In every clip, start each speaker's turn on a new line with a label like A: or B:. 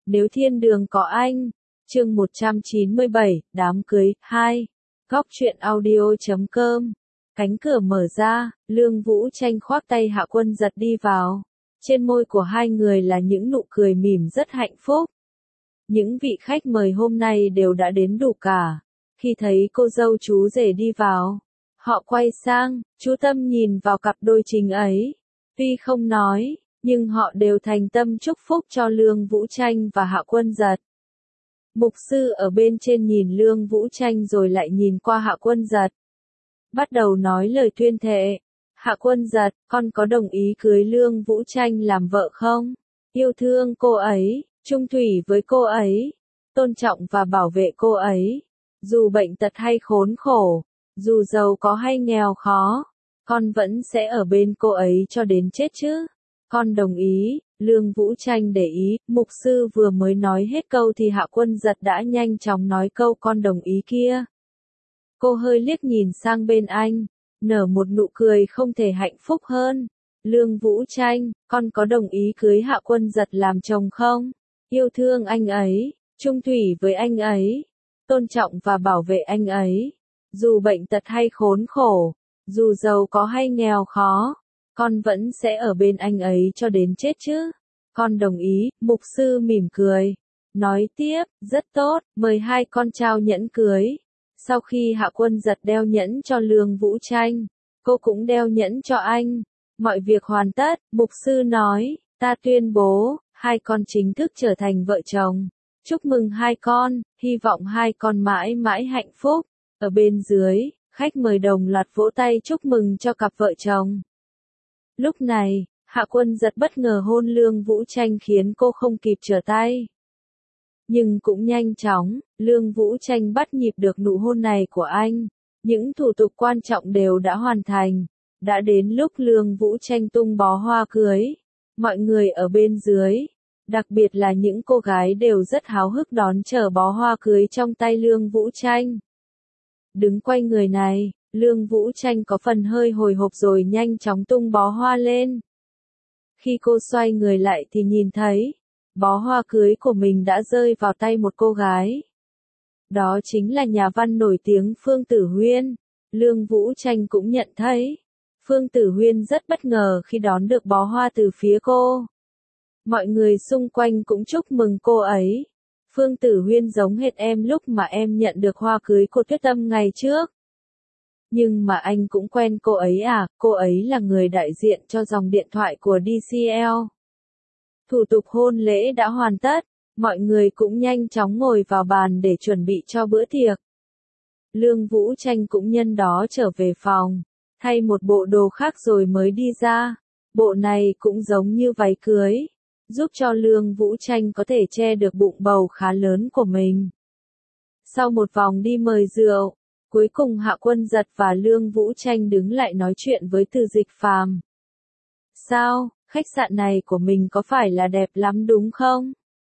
A: Nếu thiên đường có anh. Chương 197, đám cưới, 2. Góc truyện audio.com. Cánh cửa mở ra, Lương Vũ Tranh khoác tay Hạ Quân Giật đi vào. Trên môi của hai người là những nụ cười mỉm rất hạnh phúc. Những vị khách mời hôm nay đều đã đến đủ cả. Khi thấy cô dâu chú rể đi vào, họ quay sang, chú tâm nhìn vào cặp đôi chính ấy. Tuy không nói, nhưng họ đều thành tâm chúc phúc cho Lương Vũ Tranh và Hạ Quân Giật. Mục sư ở bên trên nhìn Lương Vũ Tranh rồi lại nhìn qua Hạ Quân Giật. Bắt đầu nói lời tuyên thệ. Hạ Quân Giật, con có đồng ý cưới Lương Vũ Tranh làm vợ không? Yêu thương cô ấy, chung thủy với cô ấy, tôn trọng và bảo vệ cô ấy. Dù bệnh tật hay khốn khổ, dù giàu có hay nghèo khó, con vẫn sẽ ở bên cô ấy cho đến chết chứ. Con đồng ý. Lương Vũ Tranh để ý, mục sư vừa mới nói hết câu thì Hạ Quân Giật đã nhanh chóng nói câu con đồng ý kia. Cô hơi liếc nhìn sang bên anh, nở một nụ cười không thể hạnh phúc hơn. Lương Vũ Tranh, con có đồng ý cưới Hạ Quân Giật làm chồng không? Yêu thương anh ấy, chung thủy với anh ấy, tôn trọng và bảo vệ anh ấy. Dù bệnh tật hay khốn khổ, dù giàu có hay nghèo khó, con vẫn sẽ ở bên anh ấy cho đến chết chứ. Con đồng ý. Mục sư mỉm cười. Nói tiếp, rất tốt, mời hai con trao nhẫn cưới. Sau khi Hạ Quân Giật đeo nhẫn cho Lương Vũ Tranh, cô cũng đeo nhẫn cho anh. Mọi việc hoàn tất, mục sư nói, ta tuyên bố, hai con chính thức trở thành vợ chồng. Chúc mừng hai con, hy vọng hai con mãi mãi hạnh phúc. Ở bên dưới, khách mời đồng loạt vỗ tay chúc mừng cho cặp vợ chồng. Lúc này, Hạ Quân Giật bất ngờ hôn Lương Vũ Tranh khiến cô không kịp trở tay. Nhưng cũng nhanh chóng, Lương Vũ Tranh bắt nhịp được nụ hôn này của anh. Những thủ tục quan trọng đều đã hoàn thành. Đã đến lúc Lương Vũ Tranh tung bó hoa cưới. Mọi người ở bên dưới, đặc biệt là những cô gái đều rất háo hức đón chờ bó hoa cưới trong tay Lương Vũ Tranh. Đứng quay người này, Lương Vũ Tranh có phần hơi hồi hộp rồi nhanh chóng tung bó hoa lên. Khi cô xoay người lại thì nhìn thấy, bó hoa cưới của mình đã rơi vào tay một cô gái. Đó chính là nhà văn nổi tiếng Phương Tử Huyên. Lương Vũ Tranh cũng nhận thấy, Phương Tử Huyên rất bất ngờ khi đón được bó hoa từ phía cô. Mọi người xung quanh cũng chúc mừng cô ấy. Phương Tử Huyên giống hệt em lúc mà em nhận được hoa cưới của Tuyết Tâm ngày trước. Nhưng mà anh cũng quen cô ấy à, cô ấy là người đại diện cho dòng điện thoại của DCL. Thủ tục hôn lễ đã hoàn tất, mọi người cũng nhanh chóng ngồi vào bàn để chuẩn bị cho bữa tiệc. Lương Vũ Tranh cũng nhân đó trở về phòng, thay một bộ đồ khác rồi mới đi ra. Bộ này cũng giống như váy cưới, giúp cho Lương Vũ Tranh có thể che được bụng bầu khá lớn của mình. Sau một vòng đi mời rượu, cuối cùng Hạ Quân Giật và Lương Vũ Tranh đứng lại nói chuyện với Từ Dịch Phàm. Sao, khách sạn này của mình có phải là đẹp lắm đúng không?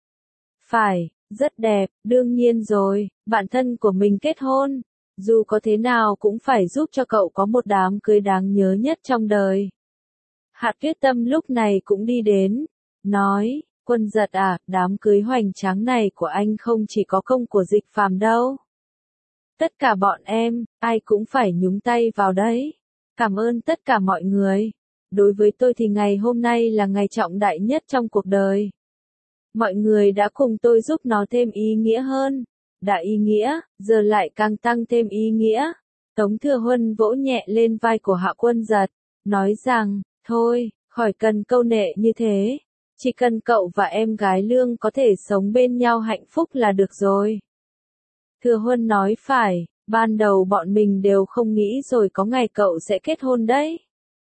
A: Phải, rất đẹp, đương nhiên rồi, bạn thân của mình kết hôn. Dù có thế nào cũng phải giúp cho cậu có một đám cưới đáng nhớ nhất trong đời. Hạ Tuyết Tâm lúc này cũng đi đến, nói, Quân Giật à, đám cưới hoành tráng này của anh không chỉ có công của Dịch Phàm đâu. Tất cả bọn em, ai cũng phải nhúng tay vào đấy. Cảm ơn tất cả mọi người. Đối với tôi thì ngày hôm nay là ngày trọng đại nhất trong cuộc đời. Mọi người đã cùng tôi giúp nó thêm ý nghĩa hơn. Đã ý nghĩa, giờ lại càng tăng thêm ý nghĩa. Tống Thừa Huân vỗ nhẹ lên vai của Hạ Quân Giật, nói rằng, thôi, khỏi cần câu nệ như thế. Chỉ cần cậu và em gái Lương có thể sống bên nhau hạnh phúc là được rồi. Thừa Huân nói phải, ban đầu bọn mình đều không nghĩ rồi có ngày cậu sẽ kết hôn đấy.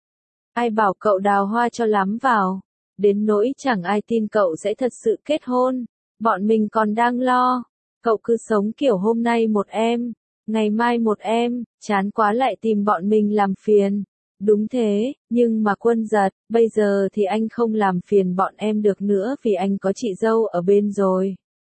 A: Ai bảo cậu đào hoa cho lắm vào, đến nỗi chẳng ai tin cậu sẽ thật sự kết hôn, bọn mình còn đang lo. Cậu cứ sống kiểu hôm nay một em, ngày mai một em, chán quá lại tìm bọn mình làm phiền. Đúng thế, nhưng mà Quân Giật, bây giờ thì anh không làm phiền bọn em được nữa vì anh có chị dâu ở bên rồi.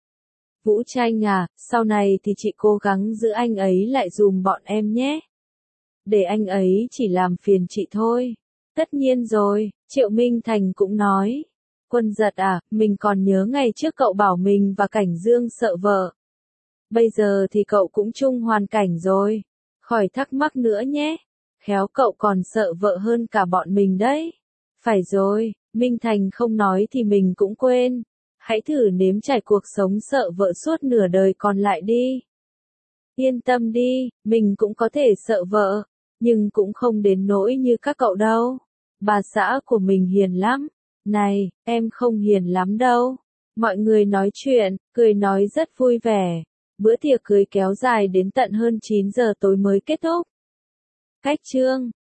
A: Vũ Tranh à, sau này thì chị cố gắng giữ anh ấy lại dùm bọn em nhé. Để anh ấy chỉ làm phiền chị thôi. Tất nhiên rồi, Triệu Minh Thành cũng nói. Quân Giật à, mình còn nhớ ngày trước cậu bảo mình và Cảnh Dương sợ vợ. Bây giờ thì cậu cũng chung hoàn cảnh rồi. Khỏi thắc mắc nữa nhé. Khéo cậu còn sợ vợ hơn cả bọn mình đấy. Phải rồi, Minh Thành không nói thì mình cũng quên. Hãy thử nếm trải cuộc sống sợ vợ suốt nửa đời còn lại đi. Yên tâm đi, mình cũng có thể sợ vợ, nhưng cũng không đến nỗi như các cậu đâu. Bà xã của mình hiền lắm. Này, em không hiền lắm đâu. Mọi người nói chuyện, cười nói rất vui vẻ. Bữa tiệc cưới kéo dài đến tận hơn 9 giờ tối mới kết thúc. Cách chương